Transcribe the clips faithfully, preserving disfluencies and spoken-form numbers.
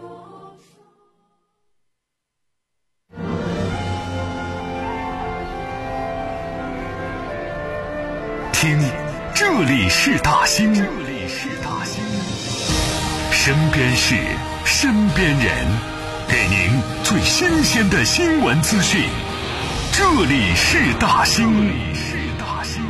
听，这里是大兴，这里是大兴，身边事，身边人，给您最新鲜的新闻资讯。这里是大兴，这里是大兴。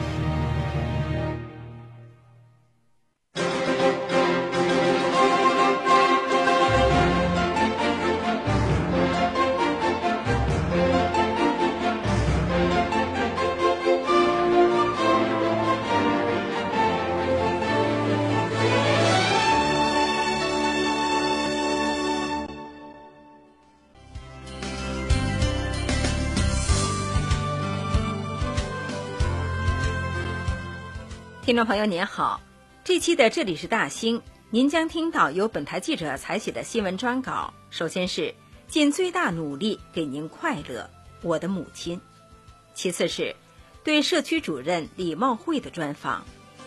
听众朋友您好，这期的这里是大兴，您将听到由本台记者采写的新闻专稿。首先是尽最大努力给您快乐，我的母亲。其次是对社区主任李茂慧的专访。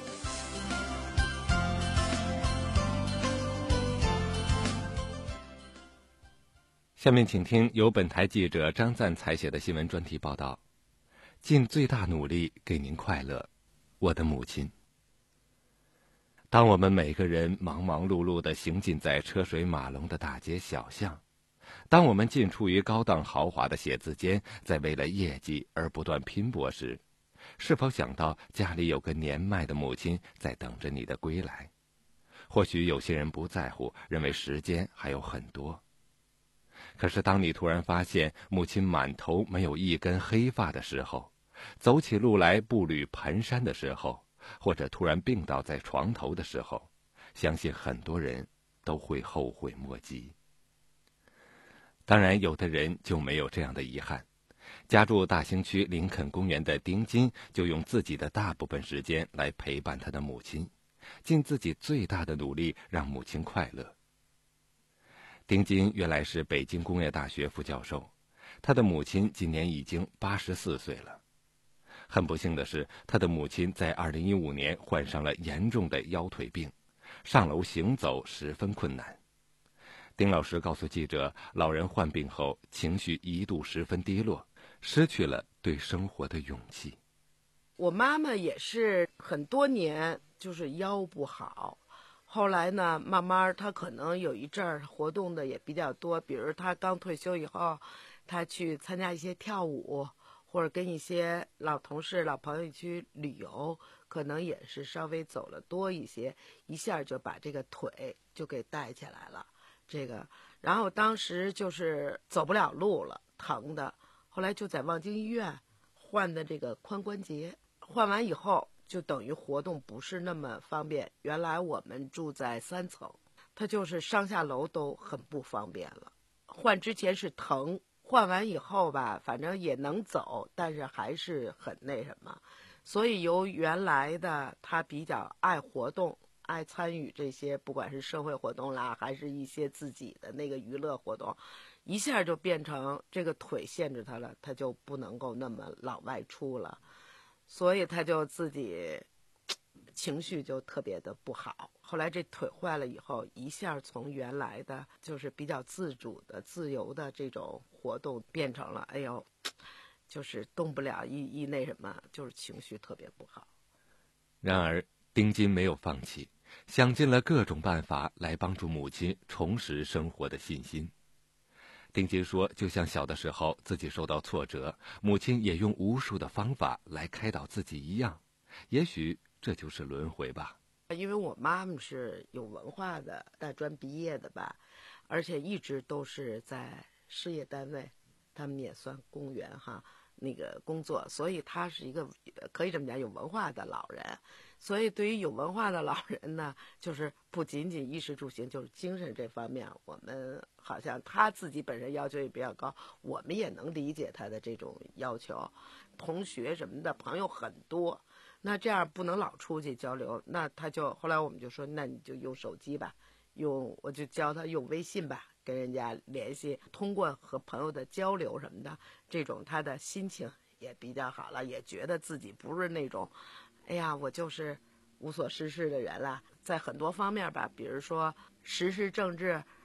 下面请听由本台记者张赞采写的新闻专题报道：尽最大努力给您快乐，我的母亲。当我们每个人忙忙碌碌地行进在车水马龙的大街小巷，当我们进出于高档豪华的写字间，在为了业绩而不断拼搏时，是否想到家里有个年迈的母亲在等着你的归来？或许有些人不在乎，认为时间还有很多。可是当你突然发现母亲满头没有一根黑发的时候，走起路来步履蹒跚的时候，或者突然病倒在床头的时候，相信很多人都会后悔莫及。当然，有的人就没有这样的遗憾。家住大兴区林肯公园的丁金就用自己的大部分时间来陪伴他的母亲，尽自己最大的努力让母亲快乐。丁金原来是北京工业大学副教授，他的母亲今年已经八十四岁了。很不幸的是，他的母亲在二零一五年患上了严重的腰腿病，上楼行走十分困难。丁老师告诉记者，老人患病后情绪一度十分低落，失去了对生活的勇气。 我妈妈也是很多年就是腰不好，后来呢慢慢她可能有一阵儿活动的也比较多，比如她刚退休以后，她去参加一些跳舞，或者跟一些老同事老朋友一起旅游，可能也是稍微走了多一些，一下就把这个腿就给带起来了。这个然后当时就是走不了路了，疼的，后来就在望京医院换的这个髋关节，换完以后就等于活动不是那么方便。原来我们住在三层，他就是上下楼都很不方便了。换之前是疼，换完以后吧，反正也能走，但是还是很那什么。所以由原来的他比较爱活动，爱参与这些不管是社会活动啦，还是一些自己的那个娱乐活动，一下就变成这个腿限制他了，他就不能够那么老外出了，所以他就自己情绪就特别的不好。后来这腿坏了以后，一下从原来的就是比较自主的自由的这种活动变成了哎呦就是动不了一一那什么，就是情绪特别不好。 然而丁金没有放弃，想尽了各种办法来帮助母亲重拾生活的信心。丁金说，就像小的时候自己受到挫折，母亲也用无数的方法来开导自己一样，也许这就是轮回吧。 因为我妈妈是有文化的，大专毕业的吧，而且一直都是在事业单位，他们也算公务员哈，那个工作，所以他是一个可以这么讲有文化的老人。所以对于有文化的老人呢，就是不仅仅衣食住行，就是精神这方面，我们好像他自己本身要求也比较高，我们也能理解他的这种要求。同学什么的朋友很多，那这样不能老出去交流，那他就后来我们就说，那你就用手机吧，用我就教他用微信吧，跟人家联系，通过和朋友的交流什么的，这种他的心情也比较好了，也觉得自己不是那种哎呀我就是无所事事的人了。在很多方面吧，比如说时事政治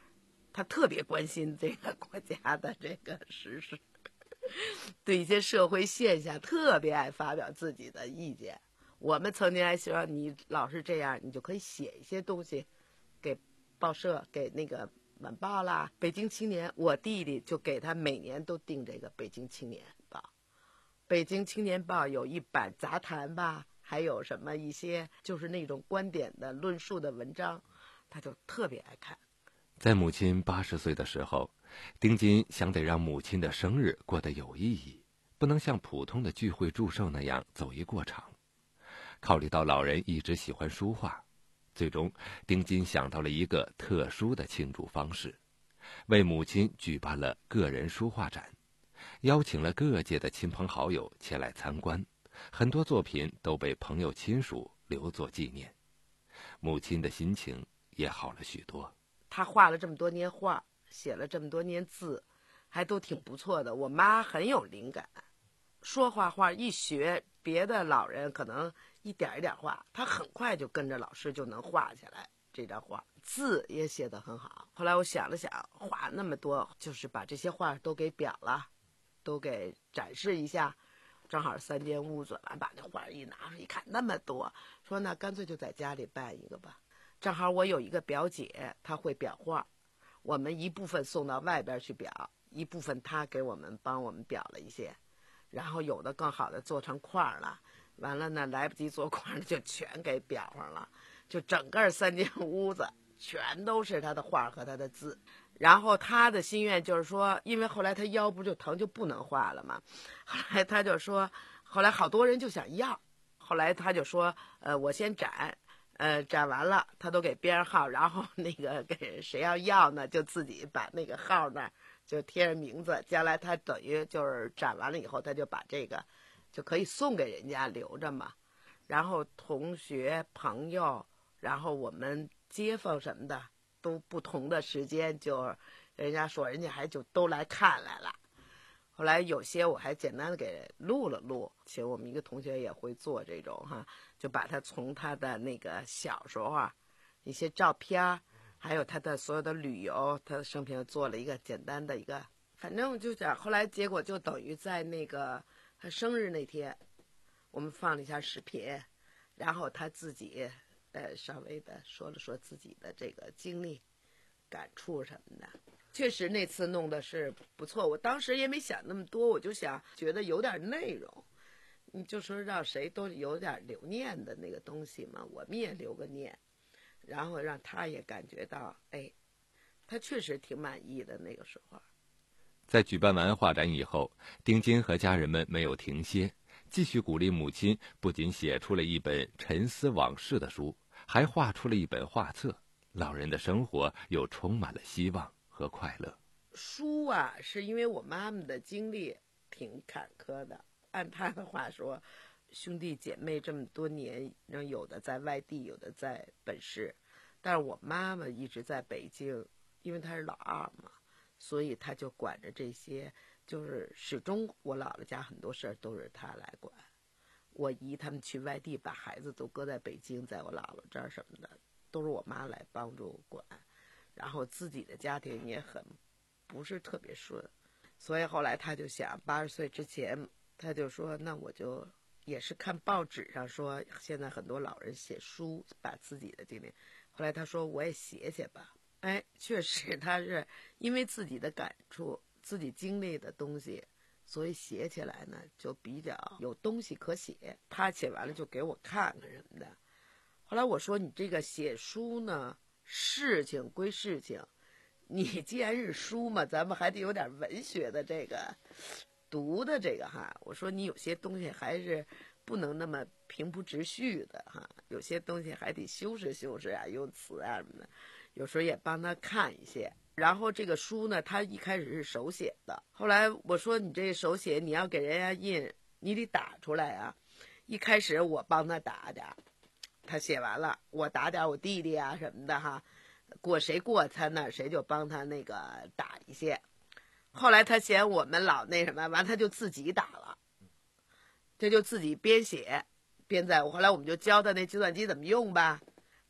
他特别关心这个国家的这个时事，对一些社会现象特别爱发表自己的意见。我们曾经还希望你老是这样，你就可以写一些东西给报社，给那个晚报啦，北京青年。我弟弟就给他每年都订这个北京青年报。北京青年报有一版杂谈吧，还有什么一些就是那种观点的论述的文章，他就特别爱看。 在母亲八十岁的时候，丁金想得让母亲的生日过得有意义，不能像普通的聚会祝寿那样走一过场。考虑到老人一直喜欢书画，最终丁金想到了一个特殊的庆祝方式，为母亲举办了个人书画展，邀请了各界的亲朋好友前来参观，很多作品都被朋友亲属留作纪念。母亲的心情也好了许多。 他画了这么多年画，写了这么多年字，还都挺不错的。我妈很有灵感，说画画一学，别的老人可能一点一点画，他很快就跟着老师就能画起来这张画，字也写得很好。后来我想了想，画那么多，就是把这些画都给裱了，都给展示一下。正好三间屋子，完把那画一拿出一看，那么多，说那干脆就在家里办一个吧。正好我有一个表姐，她会裱画，我们一部分送到外边去裱，一部分她给我们帮我们裱了一些，然后有的更好的做成块了，完了呢来不及做块就全给裱上了，就整个三间屋子全都是她的画和她的字。然后她的心愿就是说，因为后来她腰不就疼就不能画了嘛，后来她就说，后来好多人就想要，后来她就说，呃，我先展。呃，展完了，他都给编上号，然后那个给谁要要呢，就自己把那个号那儿就贴上名字。将来他等于就是展完了以后，他就把这个就可以送给人家留着嘛。然后同学、朋友，然后我们街坊什么的，都不同的时间，就人家说人家还就都来看来了。后来有些我还简单的给录了录，请我们一个同学也会做这种哈，就把他从他的那个小时候啊一些照片，还有他的所有的旅游，他的生平做了一个简单的一个，反正就讲后来结果就等于在那个他生日那天，我们放了一下视频，然后他自己呃稍微的说了说自己的这个经历、感触什么的。确实那次弄的是不错，我当时也没想那么多，我就想觉得有点内容，你就说让谁都有点留念的那个东西嘛，我们也留个念，然后让他也感觉到，哎，他确实挺满意的那个时候。 在举办完画展以后，丁金和家人们没有停歇，继续鼓励母亲，不仅写出了一本沉思往事的书，还画出了一本画册，老人的生活又充满了希望和快乐。 书啊，是因为我妈妈的经历挺坎坷的，按她的话说，兄弟姐妹这么多年，有的在外地，有的在本市，但是我妈妈一直在北京，因为她是老二嘛，所以她就管着这些，就是始终我姥姥家很多事儿都是她来管。我姨他们去外地，把孩子都搁在北京，在我姥姥这儿什么的，都是我妈来帮助管。然后自己的家庭也很不是特别顺，所以后来他就想，八十岁之前，他就说，那我就也是看报纸上说，现在很多老人写书，把自己的经历。后来他说，我也写写吧。哎，确实他是因为自己的感触、自己经历的东西，所以写起来呢就比较有东西可写。他写完了就给我看看什么的。后来我说，你这个写书呢，事情归事情，你既然是书嘛，咱们还得有点文学的这个读的这个哈。我说你有些东西还是不能那么平铺直叙的哈，有些东西还得修饰修饰啊，用词啊什么的，有时候也帮他看一些。然后这个书呢，他一开始是手写的，后来我说你这手写你要给人家印，你得打出来啊。一开始我帮他打点，他写完了，我打点我弟弟啊什么的哈，过谁过他那儿谁就帮他那个打一些。后来他嫌我们老那什么，完他就自己打了，这就自己边写边在。后来我们就教他那计算机怎么用吧，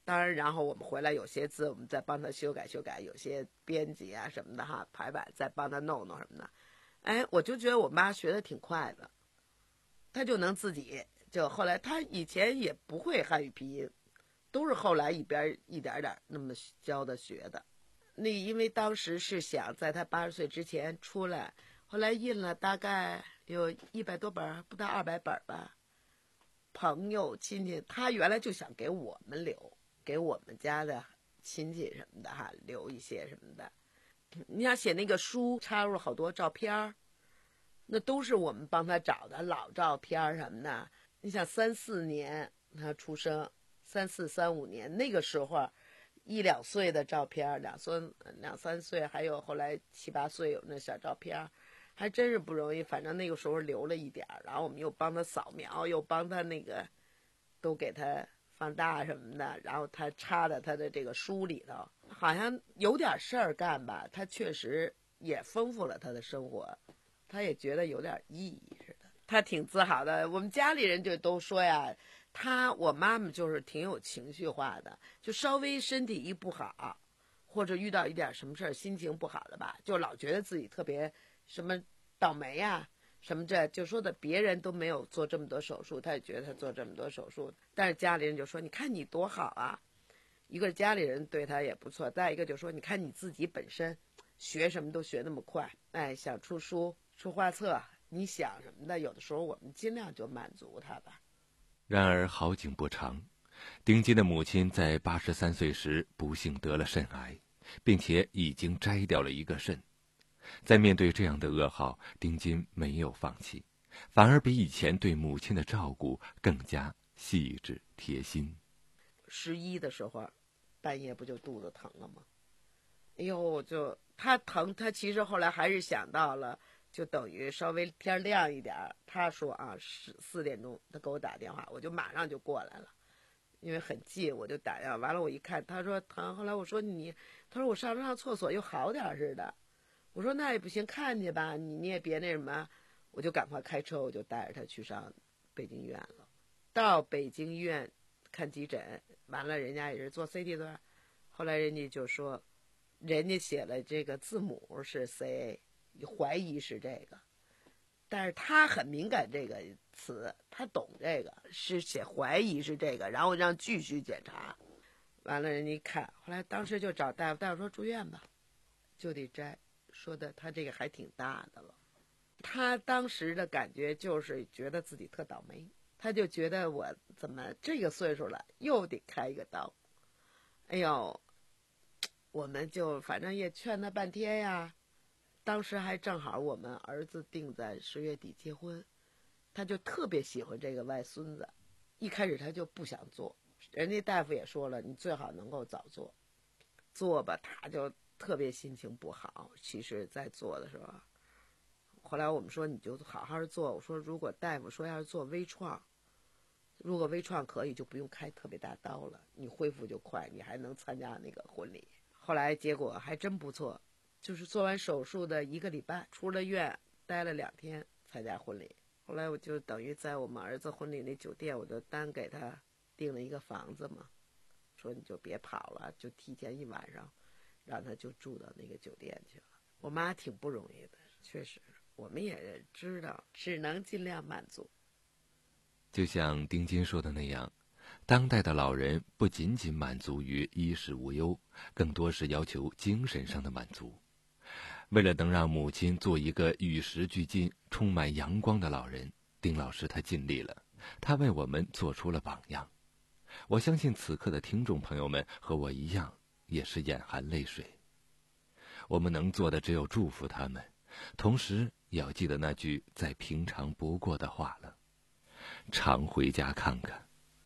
当然，然后我们回来有些字我们再帮他修改修改，有些编辑啊什么的哈，排版再帮他弄弄什么的。哎，我就觉得我妈学的挺快的，她就能自己就后来她以前也不会汉语拼音，都是后来一边一点点那么教的学的。那因为当时是想在她八十岁之前出来，后来印了大概有一百多本，不到二百本吧。朋友亲戚，她原来就想给我们留，给我们家的亲戚什么的哈留一些什么的。你想写那个书，插入了好多照片，那都是我们帮他找的老照片什么的。你想三四年他出生，三四三五年那个时候，一两岁的照片，两岁两三岁，还有后来七八岁有那小照片，还真是不容易。反正那个时候留了一点，然后我们又帮他扫描，又帮他那个都给他放大什么的，然后他插在他的这个书里头，好像有点事儿干吧，他确实也丰富了他的生活，他也觉得有点意义似的，他挺自豪的。我们家里人就都说呀，他我妈妈就是挺有情绪化的，就稍微身体一不好，或者遇到一点什么事儿，心情不好了吧，就老觉得自己特别什么倒霉呀、啊什么这就说的别人都没有做这么多手术，他也觉得他做这么多手术，但是家里人就说你看你多好啊，一个家里人对他也不错，再一个就说你看你自己本身学什么都学那么快，哎，想出书出画册，你想什么的，有的时候我们尽量就满足他吧。 然而好景不长，丁金的母亲在八十三岁时不幸得了肾癌，并且已经摘掉了一个肾。在面对这样的噩耗，丁金没有放弃，反而比以前对母亲的照顾更加细致贴心。 十一的时候，半夜不就肚子疼了吗？哎呦，就他疼，他其实后来还是想到了，就等于稍微天亮一点，他说啊，十四点钟他给我打电话，我就马上就过来了，因为很近，我就打电话。完了我一看，他说疼，后来我说你，他说我上上厕所又好点似的。我说那也不行，看去吧，你你也别那什么，我就赶快开车，我就带着他去上北京医院了。到北京医院看急诊，完了人家也是做 C T 的，后来人家就说，人家写了这个字母是 C A， 怀疑是这个，但是他很敏感这个词，他懂这个，是写怀疑是这个，然后让继续检查。完了人家一看，后来当时就找大夫，大夫说住院吧，就得摘。说的他这个还挺大的了，他当时的感觉就是觉得自己特倒霉，他就觉得我怎么这个岁数了又得开一个刀。哎呦，我们就反正也劝他半天呀。当时还正好我们儿子定在十月底结婚，他就特别喜欢这个外孙子，一开始他就不想做，人家大夫也说了，你最好能够早做，做吧，他就特别心情不好。其实在做的时候，后来我们说你就好好做，我说如果大夫说要是做微创，如果微创可以就不用开特别大刀了，你恢复就快，你还能参加那个婚礼。后来结果还真不错，就是做完手术的一个礼拜出了院，待了两天参加婚礼。后来我就等于在我们儿子婚礼那酒店，我就单给他订了一个房子嘛，说你就别跑了，就提前一晚上让他就住到那个酒店去了。我妈挺不容易的，确实我们也知道只能尽量满足。 就像丁金说的那样，当代的老人不仅仅满足于衣食无忧，更多是要求精神上的满足。为了能让母亲做一个与时俱进、充满阳光的老人，丁老师他尽力了，他为我们做出了榜样。我相信此刻的听众朋友们和我一样，也是眼含泪水。我们能做的只有祝福他们，同时也要记得那句再平常不过的话了：常回家看看。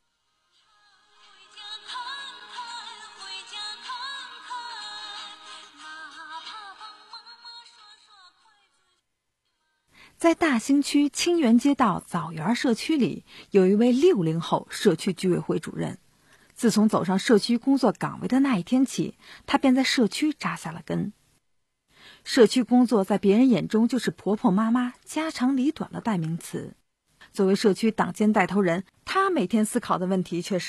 在大兴区清源街道枣园社区里，有一位六零后社区居委会主任。自从走上社区工作岗位的那一天起，他便在社区扎下了根。社区工作在别人眼中就是婆婆妈妈家长里短的代名词。作为社区党建带头人，他每天思考的问题却是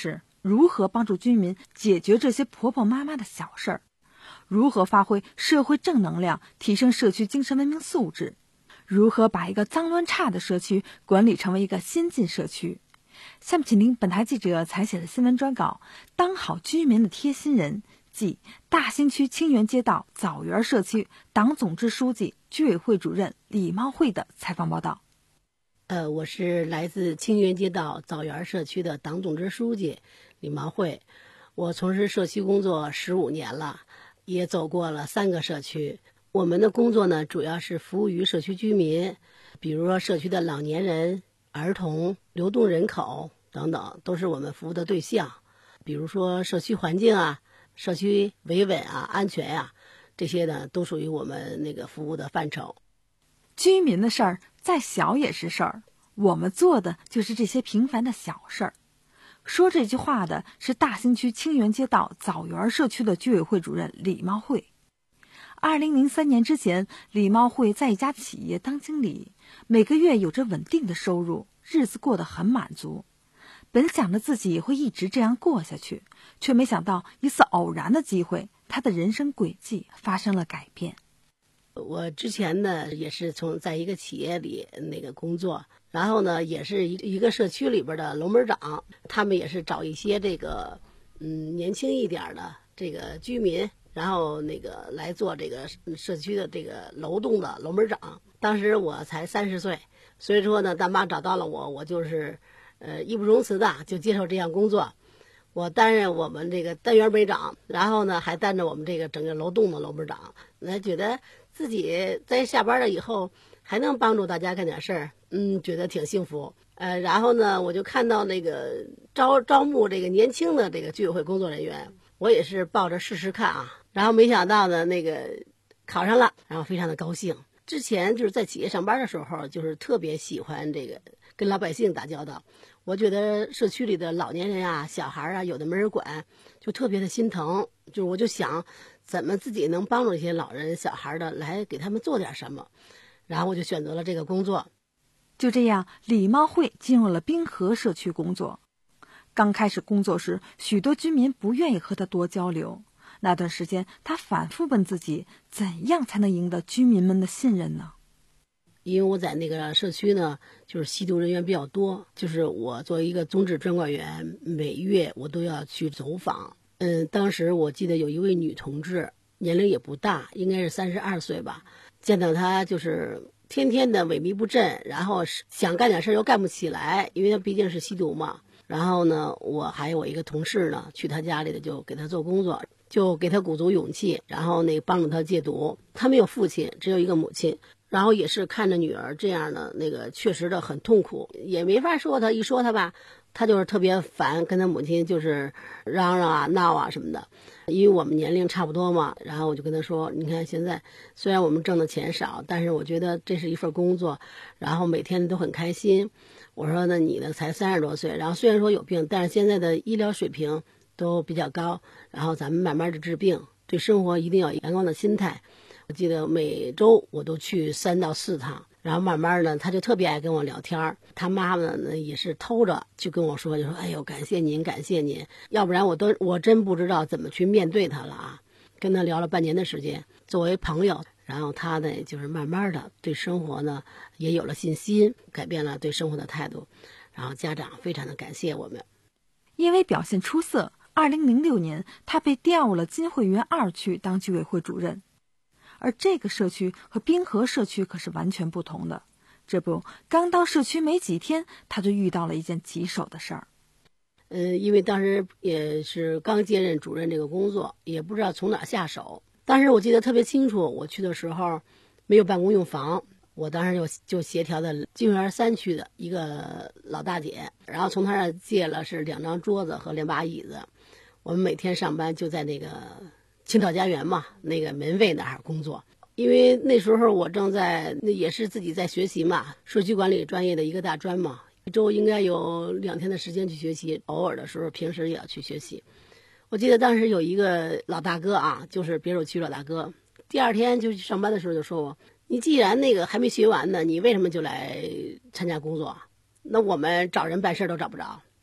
如何帮助居民解决这些婆婆妈妈的小事儿，如何发挥社会正能量，提升社区精神文明素质，如何把一个脏乱差的社区管理成为一个先进社区。下面请听本台记者采写的新闻专稿《当好居民的贴心人》，即大兴区清源街道枣园社区党总支书记、居委会主任李茂慧的采访报道。 呃，我是来自清源街道枣园社区的党总支书记李茂慧，我从事社区工作十五年了，也走过了三个社区。我们的工作呢，主要是服务于社区居民，比如说社区的老年人、儿童、流动人口等等，都是我们服务的对象。比如说社区环境啊、社区维稳啊、安全呀、啊，这些呢都属于我们那个服务的范畴。 居民的事儿再小也是事儿，我们做的就是这些平凡的小事儿。说这句话的是大兴区清源街道枣园社区的居委会主任李茂慧。二零零三年之前，李茂慧在一家企业当经理，每个月有着稳定的收入，日子过得很满足。本想着自己会一直这样过下去，却没想到一次偶然的机会，他的人生轨迹发生了改变。 我之前呢也是从在一个企业里那个工作，然后呢也是一一个社区里边的楼门长，他们也是找一些这个嗯年轻一点的这个居民，然后那个来做这个社区的这个楼栋的楼门长。当时我才三十岁，所以说呢大妈找到了我，我就是呃义不容辞的就接受这项工作。我担任我们这个单元门长，然后呢还担着我们这个整个楼栋的楼门长，那觉得自己在下班了以后还能帮助大家干点事儿，嗯，觉得挺幸福。呃，然后呢，我就看到那个招招募这个年轻的这个居委会工作人员，我也是抱着试试看啊，然后没想到呢，那个考上了，然后非常的高兴。之前就是在企业上班的时候，就是特别喜欢这个跟老百姓打交道。我觉得社区里的老年人啊、小孩啊，有的没人管，就特别的心疼。就是我就想，怎么自己能帮助一些老人、小孩的，来给他们做点什么。然后我就选择了这个工作。 就这样，李茂慧进入了滨河社区工作。刚开始工作时，许多居民不愿意和他多交流。那段时间，他反复问自己，怎样才能赢得居民们的信任呢？ 因为我在那个社区呢，就是吸毒人员比较多，就是我作为一个宗旨专管员，每月我都要去走访。嗯，当时我记得有一位女同志，年龄也不大，应该是三十二岁吧。见到她就是天天的萎靡不振，然后想干点事又干不起来，因为她毕竟是吸毒嘛。然后呢，我还有我一个同事呢，去她家里的就给她做工作，就给她鼓足勇气，然后那帮助她戒毒。她没有父亲，只有一个母亲。然后也是看着女儿这样的那个确实的很痛苦，也没法说她，一说她吧，她就是特别烦，跟她母亲就是嚷嚷啊闹啊什么的。因为我们年龄差不多嘛，然后我就跟她说，你看现在虽然我们挣的钱少，但是我觉得这是一份工作，然后每天都很开心。我说那你呢才三十多岁，然后虽然说有病，但是现在的医疗水平都比较高，然后咱们慢慢的治病，对生活一定要有阳光的心态。我记得每周我都去三到四趟，然后慢慢的他就特别爱跟我聊天。他妈妈呢也是偷着就跟我说，就说哎呦感谢您感谢您，要不然我都我真不知道怎么去面对他了啊。跟他聊了半年的时间，作为朋友，然后他呢就是慢慢的对生活呢也有了信心，改变了对生活的态度，然后家长非常的感谢我们。 因为表现出色，二零零六年他被调入了金汇园二区当居委会主任。而这个社区和滨河社区可是完全不同的。这不，刚到社区没几天，他就遇到了一件棘手的事儿。 呃，因为当时也是刚接任主任这个工作，也不知道从哪下手。当时我记得特别清楚，我去的时候没有办公用房，我当时就就协调的金汇园三区的一个老大姐，然后从她那儿借了是两张桌子和两把椅子。我们每天上班就在那个青岛家园嘛，那个门卫那儿工作。因为那时候我正在那也是自己在学习嘛，社区管理专业的一个大专嘛，一周应该有两天的时间去学习，偶尔的时候平时也要去学习。我记得当时有一个老大哥啊，就是别墅区老大哥，第二天就去上班的时候就说我，你既然那个还没学完呢，你为什么就来参加工作？那我们找人办事都找不着，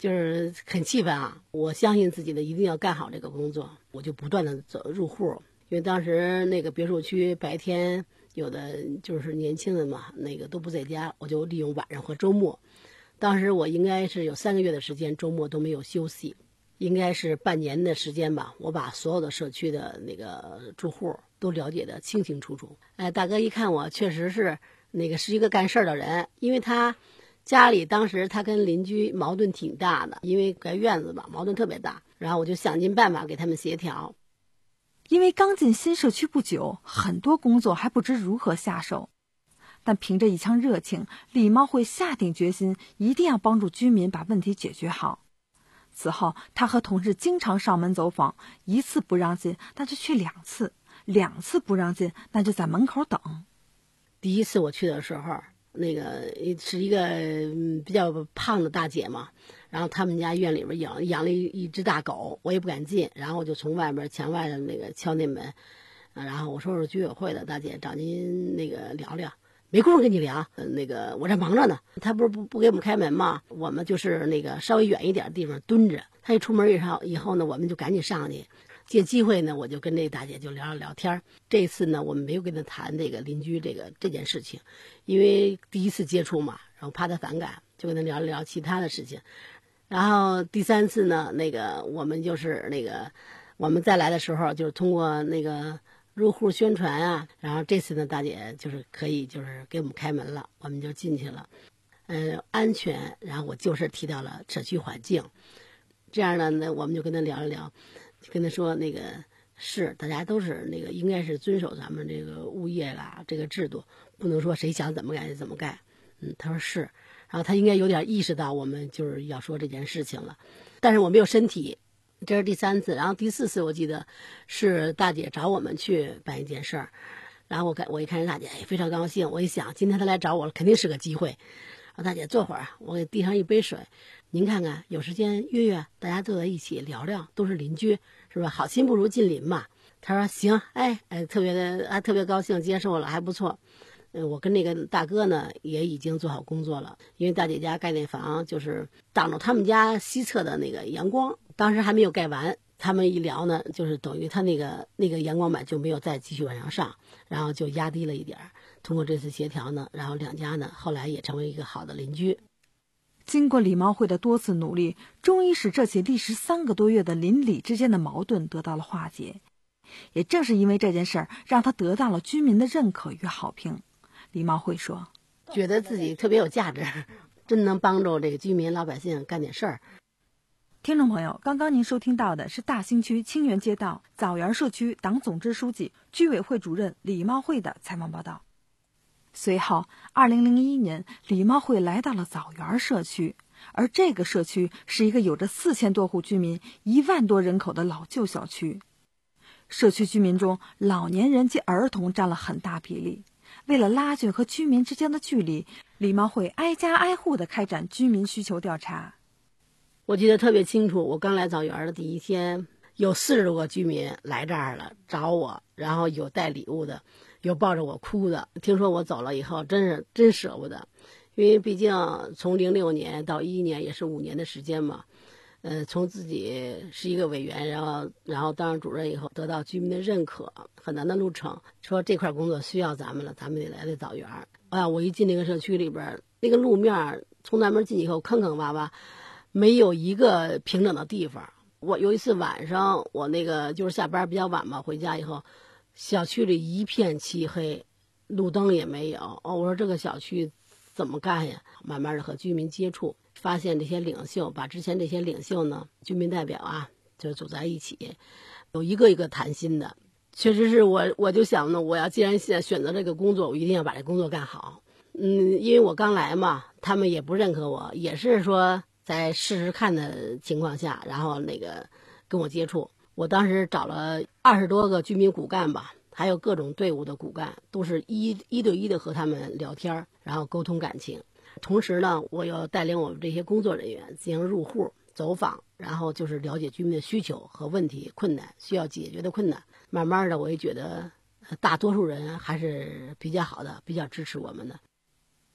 就是很气愤啊！我相信自己的，一定要干好这个工作，我就不断的走入户，因为当时那个别墅区白天有的就是年轻人嘛，那个都不在家，我就利用晚上和周末。当时我应该是有三个月的时间，周末都没有休息，应该是半年的时间吧。我把所有的社区的那个住户都了解的清清楚楚。哎，大哥一看我确实是那个是一个干事儿的人，因为他家里当时他跟邻居矛盾挺大的，因为盖院子吧，矛盾特别大。然后我就想尽办法给他们协调。 因为刚进新社区不久，很多工作还不知如何下手。但凭着一腔热情，李茂会下定决心，一定要帮助居民把问题解决好。此后，他和同事经常上门走访，一次不让进，那就去两次；两次不让进，那就在门口等。 第一次我去的时候，那个是一个比较胖的大姐嘛，然后他们家院里边养养了一一只大狗，我也不敢进，然后我就从外边墙外的那个敲那门，然后我说是居委会的大姐，找您那个聊聊。没工夫跟你聊，那个我这忙着呢。他不是不不给我们开门吗？我们就是那个稍微远一点的地方蹲着。他一出门以后以后呢，我们就赶紧上去。借机会呢，我就跟这大姐就聊了聊天。这次呢，我们没有跟她谈这个邻居这个这件事情，因为第一次接触嘛，然后怕她反感，就跟她聊了聊其他的事情。然后第三次呢，那个我们就是那个我们再来的时候，就是通过那个入户宣传啊，然后这次呢，大姐就是可以就是给我们开门了，我们就进去了。呃，安全，然后我就事提到了社区环境，这样呢，那我们就跟他聊一聊，跟他说那个是大家都是那个应该是遵守咱们这个物业啦这个制度，不能说谁想怎么干就怎么干。嗯，他说是，然后他应该有点意识到我们就是要说这件事情了，但是我没有身体。这是第三次，然后第四次我记得是大姐找我们去办一件事儿，然后我看我一看人大姐，哎，非常高兴。我一想，今天她来找我了，肯定是个机会。啊，大姐坐会儿，我给递上一杯水，您看看有时间约约，大家坐在一起聊聊，都是邻居，是吧？好心不如近邻嘛。她说行，哎哎，特别的啊，特别高兴，接受了，还不错。嗯，我跟那个大哥呢也已经做好工作了，因为大姐家盖那房就是挡着他们家西侧的那个阳光，当时还没有盖完。他们一聊呢，就是等于他那个那个阳光板就没有再继续往上上，然后就压低了一点。通过这次协调呢，然后两家呢后来也成为一个好的邻居。 经过李茂会的多次努力，终于使这起历时三个多月的邻里之间的矛盾得到了化解。也正是因为这件事儿，让他得到了居民的认可与好评。李茂会说， 觉得自己特别有价值，真能帮助这个居民老百姓干点事儿。 听众朋友，刚刚您收听到的是大兴区清源街道枣园社区党总支书记、居委会主任李茂会的采访报道。随后二零零一年，李茂会来到了枣园社区，而这个社区是一个有着四千多户居民、一万多人口的老旧小区。社区居民中，老年人及儿童占了很大比例。为了拉近和居民之间的距离，李茂会挨家挨户地开展居民需求调查。 我记得特别清楚，我刚来枣园的第一天，有四十多个居民来这儿了找我，然后有带礼物的，有抱着我哭的。听说我走了以后，真是真舍不得，因为毕竟从零六年到一一年也是五年的时间嘛。呃，从自己是一个委员，然后然后当上主任以后，得到居民的认可，很难的路程。说这块工作需要咱们了，咱们得来这枣园。啊，我一进那个社区里边，那个路面从南门进以后坑坑洼洼，没有一个平整的地方。我有一次晚上，我那个就是下班比较晚嘛，回家以后，小区里一片漆黑，路灯也没有。哦，我说这个小区怎么干呀？慢慢的和居民接触，发现这些领袖，把之前这些领袖呢，居民代表啊，就组在一起，有一个一个谈心的。确实是我，我就想呢，我要既然现在选择这个工作，我一定要把这工作干好。嗯，因为我刚来嘛，他们也不认可我，也是说在试试看的情况下，然后那个跟我接触。我当时找了二十多个居民骨干吧，还有各种队伍的骨干，都是一一对一的和他们聊天，然后沟通感情。同时呢，我要带领我们这些工作人员进行入户走访，然后就是了解居民的需求和问题、困难需要解决的困难。慢慢的，我也觉得大多数人还是比较好的，比较支持我们的。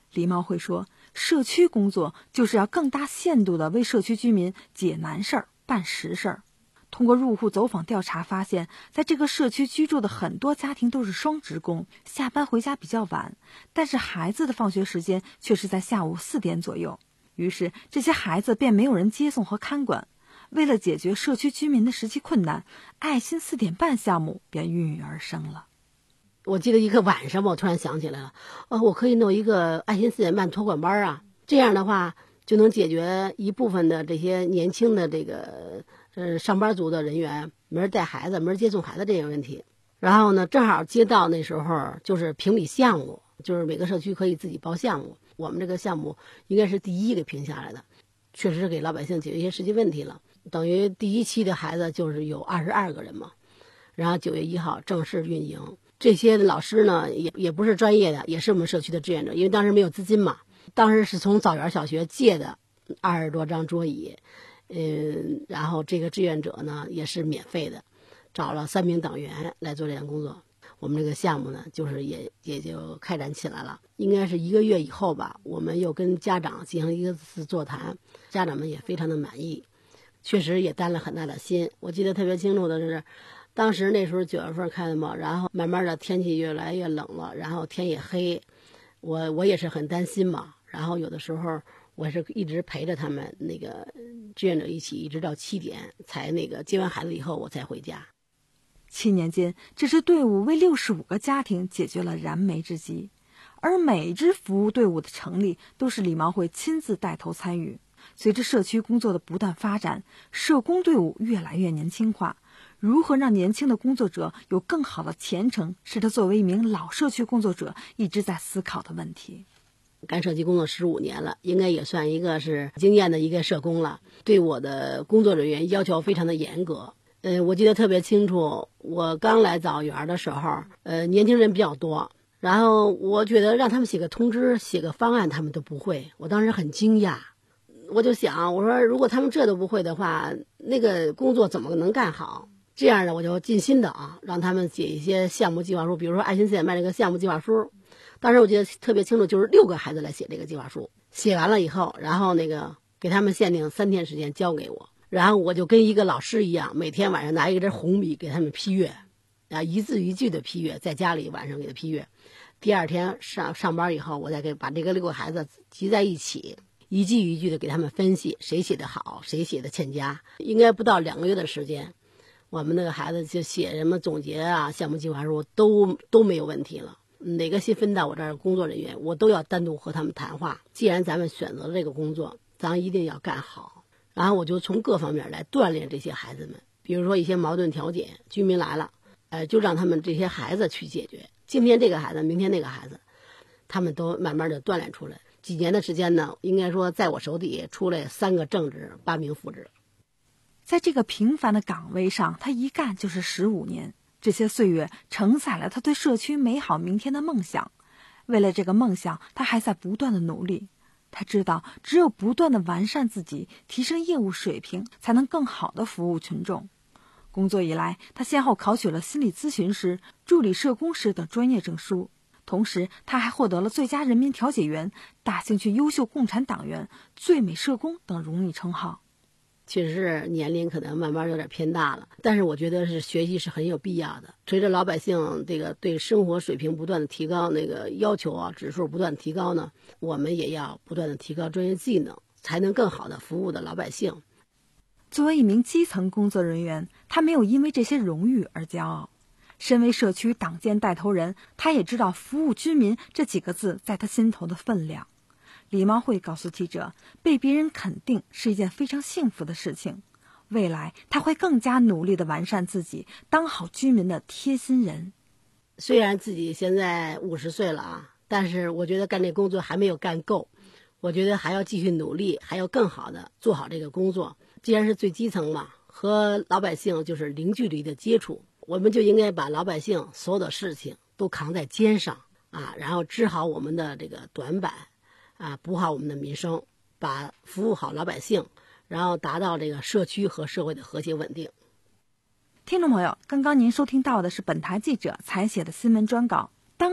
李茂会说，社区工作就是要更大限度地为社区居民解难事儿、办实事儿。通过入户走访调查发现，在这个社区居住的很多家庭都是双职工，下班回家比较晚，但是孩子的放学时间却是在下午四点左右，于是这些孩子便没有人接送和看管。为了解决社区居民的实际困难，爱心四点半项目便孕育而生了。 我记得一个晚上，我突然想起来了，呃，我可以弄一个爱心四点半托管班啊，这样的话就能解决一部分的这些年轻的这个呃上班族的人员没人带孩子、没人接送孩子这个问题。然后呢，正好街道那时候就是评比项目，就是每个社区可以自己报项目，我们这个项目应该是第一给评下来的，确实是给老百姓解决一些实际问题了。等于第一期的孩子就是有二十二个人嘛，然后九月一号正式运营。这些老师呢也也不是专业的，也是我们社区的志愿者，因为当时没有资金嘛，当时是从枣园小学借的二十多张桌椅，嗯，然后这个志愿者呢也是免费的，找了三名党员来做这项工作。我们这个项目呢就是也也就开展起来了，应该是一个月以后吧，我们又跟家长进行一个次座谈，家长们也非常的满意，确实也担了很大的心。我记得特别清楚的是，当时那时候九月份开的嘛，然后慢慢的天气越来越冷了，然后天也黑，我我也是很担心嘛，然后有的时候我是一直陪着他们那个志愿者一起，一直到七点才那个接完孩子以后我才回家。 七年间，这支队伍为六十五个家庭解决了燃眉之急，而每支服务队伍的成立都是李茂会亲自带头参与。随着社区工作的不断发展，社工队伍越来越年轻化，如何让年轻的工作者有更好的前程，是他作为一名老社区工作者一直在思考的问题。 干社区工作十五年了，应该也算一个是经验的一个社工了，对我的工作人员要求非常的严格。呃，我记得特别清楚，我刚来枣园的时候，呃，年轻人比较多，然后我觉得让他们写个通知、写个方案，他们都不会，我当时很惊讶。我就想，我说如果他们这都不会的话，那个工作怎么能干好？这样的我就尽心的啊，让他们写一些项目计划书，比如说爱心四点半这个项目计划书。当时我记得特别清楚，就是六个孩子来写这个计划书，写完了以后，然后那个给他们限定三天时间交给我。然后我就跟一个老师一样，每天晚上拿一根红笔给他们批阅，啊，一字一句的批阅，在家里晚上给他批阅。第二天上上班以后，我再给把这个六个孩子集在一起，一句一句的给他们分析，谁写的好，谁写的欠佳。应该不到两个月的时间，我们那个孩子就写什么总结啊、项目计划书都都没有问题了。哪个新分到我这儿的工作人员，我都要单独和他们谈话。既然咱们选择了这个工作，咱一定要干好。然后我就从各方面来锻炼这些孩子们，比如说一些矛盾调解，居民来了，呃，就让他们这些孩子去解决。今天这个孩子，明天那个孩子，他们都慢慢的锻炼出来。几年的时间呢，应该说在我手底下出来三个正职，八名副职。 在这个平凡的岗位上，他一干就是十五年。这些岁月承载了他对社区美好明天的梦想。为了这个梦想，他还在不断的努力。他知道，只有不断的完善自己，提升业务水平，才能更好的服务群众。工作以来，他先后考取了心理咨询师、助理社工师等专业证书，同时他还获得了最佳人民调解员、大兴区优秀共产党员、最美社工等荣誉称号。 确实是年龄可能慢慢有点偏大了，但是我觉得是学习是很有必要的。随着老百姓这个对生活水平不断的提高，那个要求啊指数不断提高呢，我们也要不断的提高专业技能，才能更好的服务的老百姓。 作为一名基层工作人员，他没有因为这些荣誉而骄傲。身为社区党建带头人，他也知道服务居民这几个字在他心头的分量。李茂会告诉记者，被别人肯定是一件非常幸福的事情。未来他会更加努力地完善自己，当好居民的贴心人。 虽然自己现在五十岁了啊，但是我觉得干这工作还没有干够，我觉得还要继续努力，还要更好的做好这个工作。既然是最基层嘛，和老百姓就是零距离的接触，我们就应该把老百姓所有的事情都扛在肩上啊，然后治好我们的这个短板啊，补好我们的民生，把服务好老百姓，然后达到这个社区和社会的和谐稳定。 听众朋友，刚刚您收听到的是本台记者采写的新闻专稿，当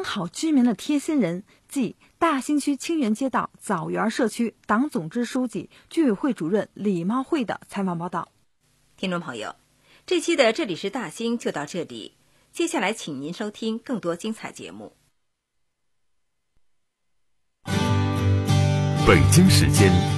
好居民的贴心人，即大兴区清源街道枣园社区党总支书记、居委会主任李茂慧的采访报道。 听众朋友，这期的这里是大兴就到这里，接下来请您收听更多精彩节目。 北京时间